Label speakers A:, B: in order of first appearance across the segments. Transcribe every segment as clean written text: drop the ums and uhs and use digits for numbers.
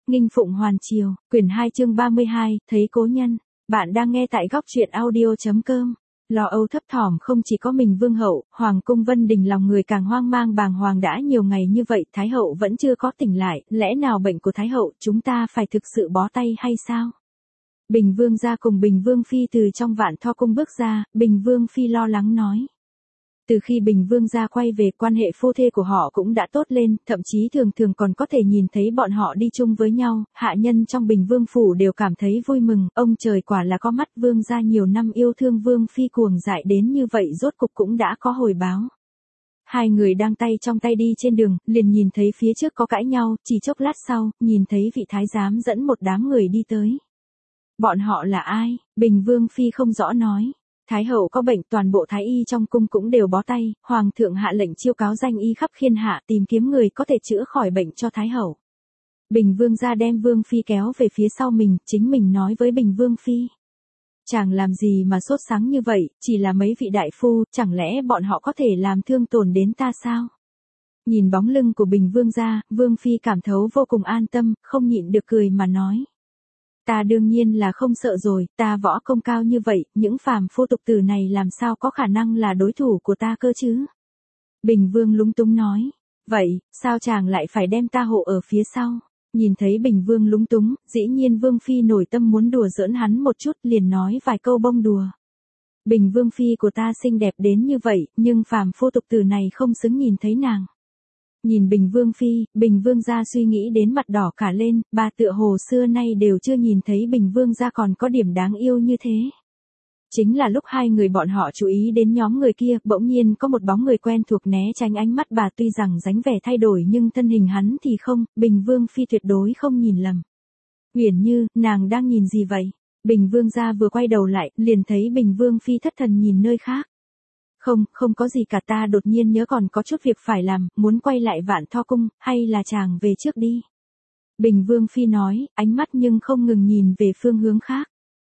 A: Nghinh Phụng Hoàn Triều, quyển 2 chương 32, thấy cố nhân. Bạn đang nghe tại góc truyện audio.com. Lo âu thấp thỏm không chỉ có mình vương hậu, hoàng cung Vân Đình lòng người càng hoang mang bàng hoàng đã nhiều ngày như vậy, thái hậu vẫn chưa có tỉnh lại, lẽ nào bệnh của thái hậu chúng ta phải thực sự bó tay hay sao? Bình Vương gia cùng Bình Vương phi từ trong Vạn Tho cung bước ra, Bình Vương phi lo lắng nói. Từ khi Bình Vương gia quay về, quan hệ phu thê của họ cũng đã tốt lên, thậm chí thường thường còn có thể nhìn thấy bọn họ đi chung với nhau, hạ nhân trong Bình Vương phủ đều cảm thấy vui mừng, ông trời quả là có mắt, Vương gia nhiều năm yêu thương Vương phi cuồng dại đến như vậy rốt cục cũng đã có hồi báo. Hai người đang tay trong tay đi trên đường, liền nhìn thấy phía trước có cãi nhau, chỉ chốc lát sau, nhìn thấy vị thái giám dẫn một đám người đi tới. Bọn họ là ai? Bình Vương phi không rõ nói. Thái hậu có bệnh, toàn bộ thái y trong cung cũng đều bó tay, hoàng thượng hạ lệnh chiêu cáo danh y khắp thiên hạ tìm kiếm người có thể chữa khỏi bệnh cho thái hậu. Bình Vương gia đem Vương phi kéo về phía sau mình, chính mình nói với Bình Vương phi. Chàng làm gì mà sốt sáng như vậy, chỉ là mấy vị đại phu, chẳng lẽ bọn họ có thể làm thương tổn đến ta sao? Nhìn bóng lưng của Bình Vương gia, Vương phi cảm thấu vô cùng an tâm, không nhịn được cười mà nói. Ta đương nhiên là không sợ rồi, ta võ công cao như vậy, những phàm phu tục tử này làm sao có khả năng là đối thủ của ta cơ chứ? Bình Vương lúng túng nói, vậy, sao chàng lại phải đem ta hộ ở phía sau? Nhìn thấy Bình Vương lúng túng, dĩ nhiên Vương phi nổi tâm muốn đùa giỡn hắn một chút, liền nói vài câu bông đùa. Bình Vương phi của ta xinh đẹp đến như vậy, nhưng phàm phu tục tử này không xứng nhìn thấy nàng. Nhìn Bình Vương phi, Bình Vương gia suy nghĩ đến mặt đỏ cả lên, bà tựa hồ xưa nay đều chưa nhìn thấy Bình Vương gia còn có điểm đáng yêu như thế. Chính là lúc hai người bọn họ chú ý đến nhóm người kia, bỗng nhiên có một bóng người quen thuộc né tránh ánh mắt bà, tuy rằng dáng vẻ thay đổi nhưng thân hình hắn thì không, Bình Vương phi tuyệt đối không nhìn lầm. Uyển Như, nàng đang nhìn gì vậy? Bình Vương gia vừa quay đầu lại, liền thấy Bình Vương phi thất thần nhìn nơi khác. Không có gì cả, ta đột nhiên nhớ còn có chút việc phải làm, muốn quay lại Vạn Tho cung, hay là chàng về trước đi. Bình Vương phi nói, ánh mắt nhưng không ngừng nhìn về phương hướng khác.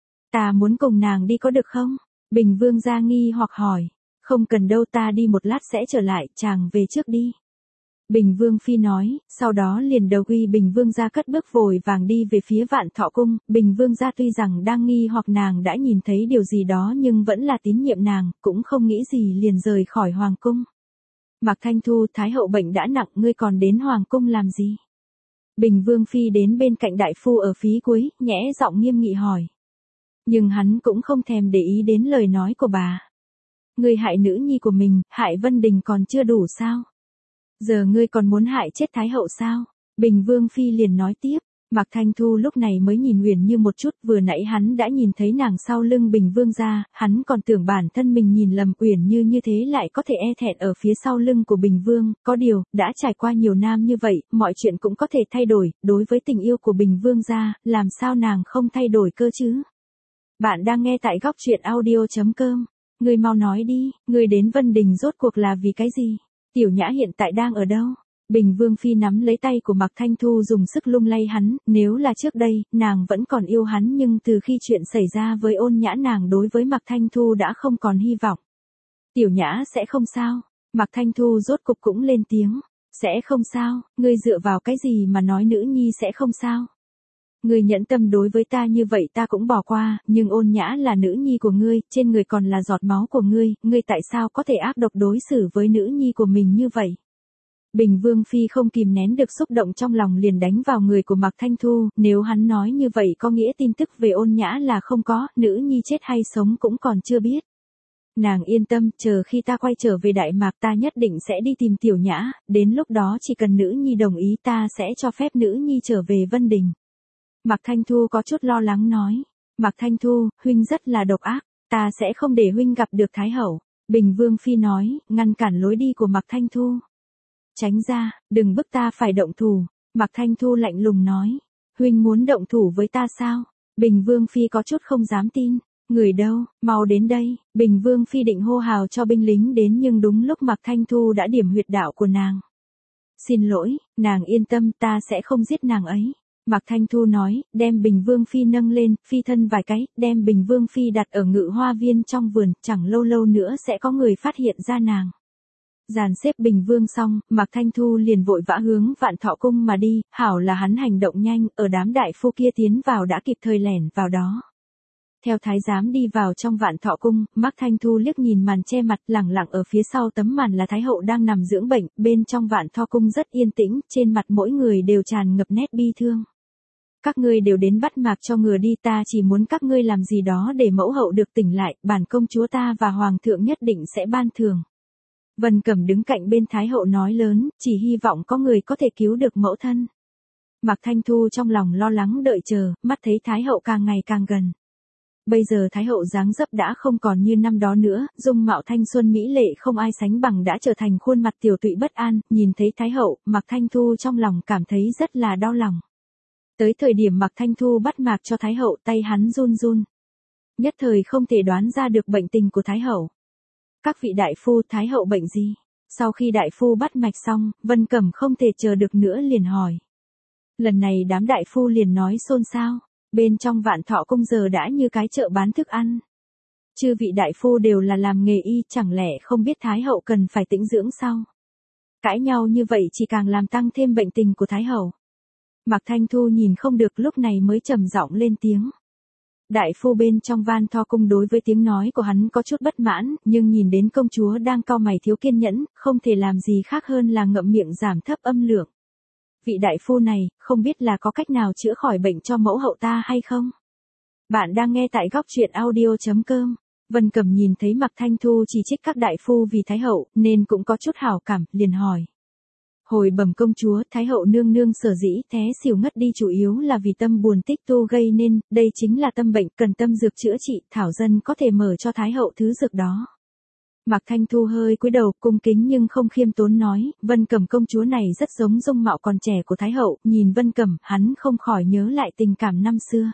A: Ta muốn cùng nàng đi có được không? Bình Vương gia nghi hoặc hỏi. Không cần đâu, ta đi một lát sẽ trở lại, chàng về trước đi. Bình Vương phi nói, sau đó liền đầu quy Bình Vương gia cất bước vội vàng đi về phía Vạn Thọ cung. Bình Vương gia tuy rằng đang nghi hoặc nàng đã nhìn thấy điều gì đó nhưng vẫn là tín nhiệm nàng, cũng không nghĩ gì liền rời khỏi hoàng cung. Mạc Thanh Thu, thái hậu bệnh đã nặng, ngươi còn đến hoàng cung làm gì? Bình Vương phi đến bên cạnh đại phu ở phía cuối, nhẽ giọng nghiêm nghị hỏi. Nhưng hắn cũng không thèm để ý đến lời nói của bà. Ngươi hại nữ nhi của mình, hại Vân Đình còn chưa đủ sao? Giờ ngươi còn muốn hại chết thái hậu sao? Bình Vương phi liền nói tiếp. Mạc Thanh Thu lúc này mới nhìn Uyển Như một chút, vừa nãy hắn đã nhìn thấy nàng sau lưng Bình Vương gia, hắn còn tưởng bản thân mình nhìn lầm, Uyển Như như thế lại có thể e thẹn ở phía sau lưng của Bình Vương, có điều, đã trải qua nhiều năm như vậy, mọi chuyện cũng có thể thay đổi, đối với tình yêu của Bình Vương gia, làm sao nàng không thay đổi cơ chứ? Bạn đang nghe tại góc truyện audio.com. Ngươi mau nói đi, ngươi đến Vân Đình rốt cuộc là vì cái gì? Tiểu Nhã hiện tại đang ở đâu? Bình Vương phi nắm lấy tay của Mạc Thanh Thu dùng sức lung lay hắn, nếu là trước đây, nàng vẫn còn yêu hắn nhưng từ khi chuyện xảy ra với Ôn Nhã nàng đối với Mạc Thanh Thu đã không còn hy vọng. Tiểu Nhã sẽ không sao? Mạc Thanh Thu rốt cục cũng lên tiếng. Sẽ không sao, ngươi dựa vào cái gì mà nói nữ nhi sẽ không sao? Ngươi nhẫn tâm đối với ta như vậy ta cũng bỏ qua, nhưng Ôn Nhã là nữ nhi của ngươi, trên người còn là giọt máu của ngươi tại sao có thể ác độc đối xử với nữ nhi của mình như vậy? Bình Vương phi không kìm nén được xúc động trong lòng liền đánh vào người của Mạc Thanh Thu, nếu hắn nói như vậy có nghĩa tin tức về Ôn Nhã là không có, nữ nhi chết hay sống cũng còn chưa biết. Nàng yên tâm, chờ khi ta quay trở về Đại Mạc ta nhất định sẽ đi tìm Tiểu Nhã, đến lúc đó chỉ cần nữ nhi đồng ý ta sẽ cho phép nữ nhi trở về Vân Đình. Mạc Thanh Thu có chút lo lắng nói. Mạc Thanh Thu, huynh rất là độc ác, ta sẽ không để huynh gặp được thái hậu. Bình Vương phi nói, ngăn cản lối đi của Mạc Thanh Thu. Tránh ra, đừng bức ta phải động thủ. Mạc Thanh Thu lạnh lùng nói. Huynh muốn động thủ với ta sao? Bình Vương phi có chút không dám tin. Người đâu, mau đến đây. Bình Vương phi định hô hào cho binh lính đến nhưng đúng lúc Mạc Thanh Thu đã điểm huyệt đạo của nàng. Xin lỗi, nàng yên tâm, ta sẽ không giết nàng ấy. Mạc Thanh Thu nói, đem Bình Vương phi nâng lên, phi thân vài cái, đem Bình Vương phi đặt ở ngự hoa viên trong vườn, chẳng lâu lâu nữa sẽ có người phát hiện ra nàng. Dàn xếp Bình Vương xong, Mạc Thanh Thu liền vội vã hướng Vạn Thọ Cung mà đi, hảo là hắn hành động nhanh, ở đám đại phu kia tiến vào đã kịp thời lẻn vào đó. Theo thái giám đi vào trong Vạn Thọ Cung, Mạc Thanh Thu liếc nhìn màn che mặt, lẳng lặng ở phía sau tấm màn là Thái hậu đang nằm dưỡng bệnh, bên trong Vạn Thọ Cung rất yên tĩnh, trên mặt mỗi người đều tràn ngập nét bi thương. Các ngươi đều đến bắt Mạc cho ngừa đi, ta chỉ muốn các ngươi làm gì đó để mẫu hậu được tỉnh lại, bản công chúa ta và hoàng thượng nhất định sẽ ban thưởng. Vân Cẩm đứng cạnh bên Thái hậu nói lớn, chỉ hy vọng có người có thể cứu được mẫu thân. Mạc Thanh Thu trong lòng lo lắng đợi chờ, mắt thấy Thái hậu càng ngày càng gần. Bây giờ Thái hậu dáng dấp đã không còn như năm đó nữa, dung mạo thanh xuân mỹ lệ không ai sánh bằng đã trở thành khuôn mặt tiểu tụy bất an, nhìn thấy Thái hậu, Mạc Thanh Thu trong lòng cảm thấy rất là đau lòng. Tới thời điểm Mạc Thanh Thu bắt Mạc cho Thái hậu, tay hắn run run. Nhất thời không thể đoán ra được bệnh tình của Thái hậu. Các vị đại phu, Thái hậu bệnh gì? Sau khi đại phu bắt mạch xong, Vân Cẩm không thể chờ được nữa liền hỏi. Lần này đám đại phu liền nói xôn xao, bên trong Vạn Thọ Cung giờ đã như cái chợ bán thức ăn. Chư vị đại phu đều là làm nghề y, chẳng lẽ không biết Thái hậu cần phải tĩnh dưỡng sao? Cãi nhau như vậy chỉ càng làm tăng thêm bệnh tình của Thái hậu. Mạc Thanh Thu nhìn không được lúc này mới trầm giọng lên tiếng. Đại phu bên trong Vạn Thọ Cung đối với tiếng nói của hắn có chút bất mãn, nhưng nhìn đến công chúa đang cau mày thiếu kiên nhẫn, không thể làm gì khác hơn là ngậm miệng giảm thấp âm lượng. Vị đại phu này, không biết là có cách nào chữa khỏi bệnh cho mẫu hậu ta hay không? Bạn đang nghe tại góc truyện audio.com. Vân Cẩm nhìn thấy Mạc Thanh Thu chỉ trích các đại phu vì Thái hậu, nên cũng có chút hảo cảm, liền hỏi. Hồi bẩm công chúa, Thái hậu nương nương sở dĩ té xỉu ngất đi chủ yếu là vì tâm buồn tích tu gây nên, đây chính là tâm bệnh, cần tâm dược chữa trị, thảo dân có thể mở cho Thái hậu thứ dược đó. Mạc Thanh Thu hơi cúi đầu, cung kính nhưng không khiêm tốn nói, Vân Cẩm công chúa này rất giống dung mạo còn trẻ của Thái hậu, nhìn Vân Cẩm, hắn không khỏi nhớ lại tình cảm năm xưa.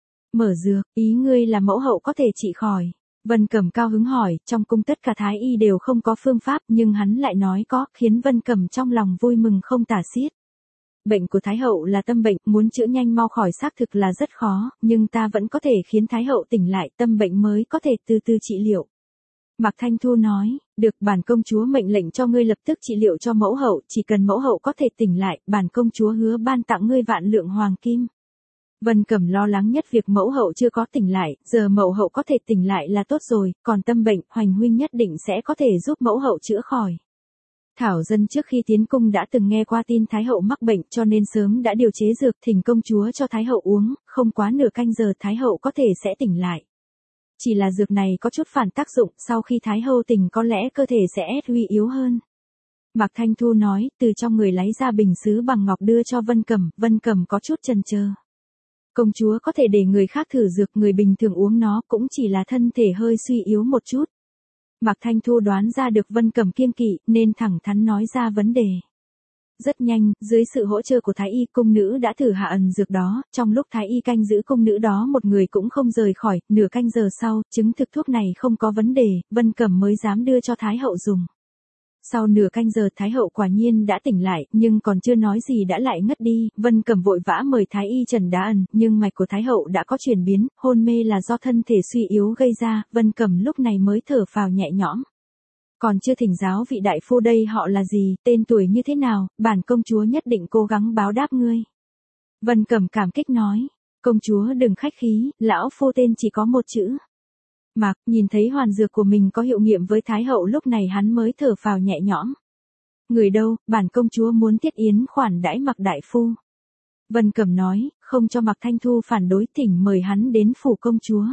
A: Mở dược, ý ngươi là mẫu hậu có thể trị khỏi. Vân Cẩm cao hứng hỏi, trong cung tất cả thái y đều không có phương pháp, nhưng hắn lại nói có, khiến Vân Cẩm trong lòng vui mừng không tả xiết. Bệnh của Thái hậu là tâm bệnh, muốn chữa nhanh mau khỏi xác thực là rất khó, nhưng ta vẫn có thể khiến Thái hậu tỉnh lại, tâm bệnh mới có thể từ từ trị liệu. Mạc Thanh Thu nói, được, bản công chúa mệnh lệnh cho ngươi lập tức trị liệu cho mẫu hậu, chỉ cần mẫu hậu có thể tỉnh lại, bản công chúa hứa ban tặng ngươi vạn lượng hoàng kim. Vân Cẩm lo lắng nhất việc mẫu hậu chưa có tỉnh lại, giờ mẫu hậu có thể tỉnh lại là tốt rồi, còn tâm bệnh, Hoành huynh nhất định sẽ có thể giúp mẫu hậu chữa khỏi. Thảo dân trước khi tiến cung đã từng nghe qua tin Thái hậu mắc bệnh cho nên sớm đã điều chế dược thỉnh công chúa cho Thái hậu uống, không quá nửa canh giờ Thái hậu có thể sẽ tỉnh lại. Chỉ là dược này có chút phản tác dụng, sau khi Thái hậu tỉnh có lẽ cơ thể sẽ suy yếu hơn. Mạc Thanh Thu nói, từ trong người lấy ra bình sứ bằng ngọc đưa cho Vân Cẩm có chút chần chờ. Công chúa có thể để người khác thử dược, người bình thường uống nó cũng chỉ là thân thể hơi suy yếu một chút. Mạc Thanh Thu đoán ra được Vân Cẩm kiêng kỵ nên thẳng thắn nói ra vấn đề. Rất nhanh, dưới sự hỗ trợ của Thái y, cung nữ đã thử hạ ẩn dược đó, trong lúc Thái y canh giữ cung nữ đó một người cũng không rời khỏi, nửa canh giờ sau, chứng thực thuốc này không có vấn đề, Vân Cẩm mới dám đưa cho Thái hậu dùng. Sau nửa canh giờ Thái hậu quả nhiên đã tỉnh lại, nhưng còn chưa nói gì đã lại ngất đi, Vân Cẩm vội vã mời Thái y trần đá ẩn, nhưng mạch của Thái hậu đã có chuyển biến, hôn mê là do thân thể suy yếu gây ra, Vân Cẩm lúc này mới thở phào nhẹ nhõm. Còn chưa thỉnh giáo vị đại phu đây họ là gì, tên tuổi như thế nào, bản công chúa nhất định cố gắng báo đáp ngươi. Vân Cẩm cảm kích nói, công chúa đừng khách khí, lão phu tên chỉ có một chữ. Mạc, nhìn thấy hoàn dược của mình có hiệu nghiệm với Thái hậu lúc này hắn mới thở phào nhẹ nhõm. Người đâu, bản công chúa muốn thiết yến khoản đãi Mạc đại phu. Vân Cẩm nói, không cho Mạc Thanh Thu phản đối, thỉnh mời hắn đến phủ công chúa.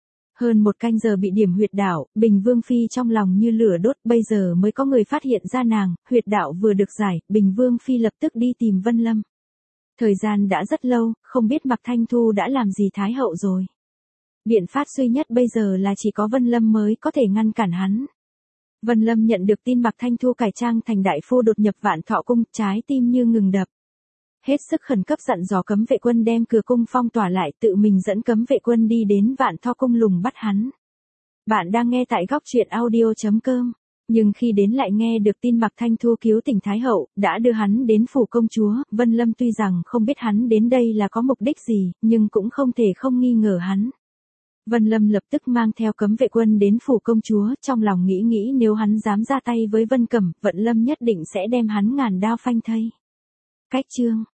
A: Hơn một canh giờ bị điểm huyệt đạo, Bình Vương Phi trong lòng như lửa đốt, bây giờ mới có người phát hiện ra nàng, huyệt đạo vừa được giải, Bình Vương Phi lập tức đi tìm Vân Lâm. Thời gian đã rất lâu, không biết Mạc Thanh Thu đã làm gì Thái hậu rồi. Biện pháp duy nhất bây giờ là chỉ có Vân Lâm mới có thể ngăn cản hắn. Vân Lâm nhận được tin Mạc Thanh Thu cải trang thành đại phu đột nhập Vạn Thọ Cung, trái tim như ngừng đập. Hết sức khẩn cấp dặn dò cấm vệ quân đem cửa cung phong tỏa lại, tự mình dẫn cấm vệ quân đi đến Vạn Thọ Cung lùng bắt hắn. Bạn đang nghe tại góc truyện audio.com. Nhưng khi đến lại nghe được tin Mạc Thanh Thu cứu tỉnh Thái hậu, đã đưa hắn đến phủ công chúa, Vân Lâm tuy rằng không biết hắn đến đây là có mục đích gì, nhưng cũng không thể không nghi ngờ hắn. Vân Lâm lập tức mang theo cấm vệ quân đến phủ công chúa, trong lòng nghĩ nếu hắn dám ra tay với Vân Cẩm, Vận Lâm nhất định sẽ đem hắn ngàn đao phanh thây. Cách chương